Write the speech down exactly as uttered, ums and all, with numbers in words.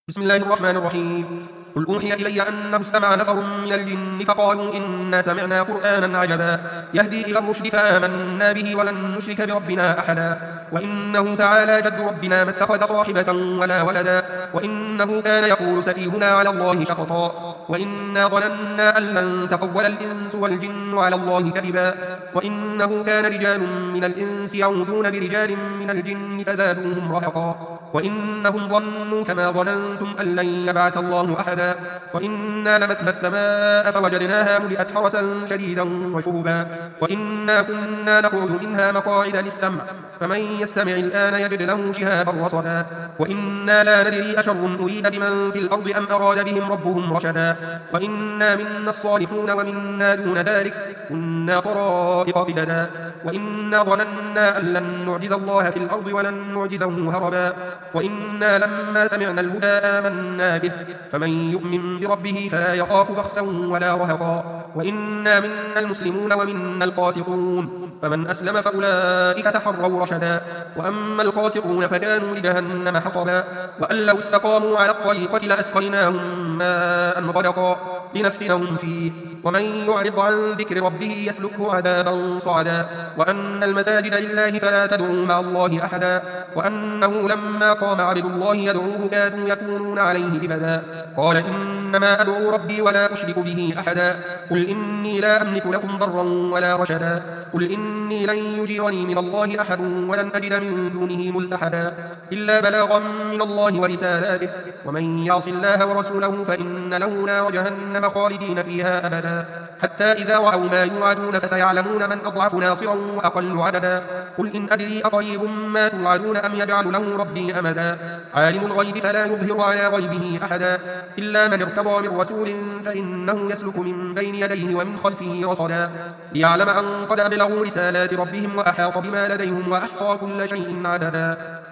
بسم الله الرحمن الرحيم. قل أوحي إلي أنه استمع نفر من الجن فقالوا إنا سمعنا قرآنا عجبا يهدي إلى الرشد فآمنا به ولن نشرك بربنا أحدا وإنه تعالى جد ربنا ما اتخذ صاحبة ولا ولدا وإنه كان يقول سفيهنا على الله شططا وإنا ظننا أن لن تقول الإنس والجن على الله كذبا وإنه كان رجال من الإنس يعوذون برجال من الجن فزادوهم رهقا وإنهم ظنوا كما ظننتم أن لن يبعث الله أحدا وإنا لمسنا السماء فوجدناها ملئت حرسا شديدا وشهبا وإنا كنا نقعد منها مقاعد للسمع فمن يستمع الآن يجد له شهابا رصدا وإنا لا ندري أشر أريد بمن في الأرض أم أراد بهم ربهم رشدا وإنا منا الصالحون ومنا دون ذلك كنا طرائق قددا وإنا ظننا أن لن نعجز الله في الأرض ولن نعجزه هربا وإنا لما سمعنا الهدى آمنا به فمن يؤمن بربه فلا يخاف بخسا ولا رهقا وإنا منا المسلمون ومنا القاسطون فمن أسلم فأولئك تحروا رشدا وأما القاسطون فكانوا لجهنم حطبا وأن لو استقاموا على الطريقة لأسقيناهم ماء غدقا لنفتنهم فيه ومن يعرض عن ذكر ربه يسلكه عذابا صعدا وأن المساجد لله فلا تدعوا مع الله أحدا وأنه لما قام عبد الله يدعوه كادوا يكونون عليه لبدا قال إنما أدعو ربي ولا أشرك به أحدا قل إني لا أملك لكم ضرا ولا رشدا قل إني لن يجيرني من الله أحد ولن أجد من دونه ملتحدا إلا بلاغا من الله ورسالاته ومن يعص الله ورسوله فإن له نار جهنم خالدين فيها أبدا حتى إذا رأوا ما يوعدون فسيعلمون من أضعف ناصرا وأقل عددا قل إن أدري أقريب ما توعدون أم يجعل له ربي أمدا عالم الغيب فلا يظهر على غيبه أحدا إلا من ارتضى من رسول فإنه يسلك من بين يديه ومن خلفه رصدا ليعلم أن قد أبلغوا رسالات ربهم وأحاط بما لديهم وأحصى كل شيء عددا.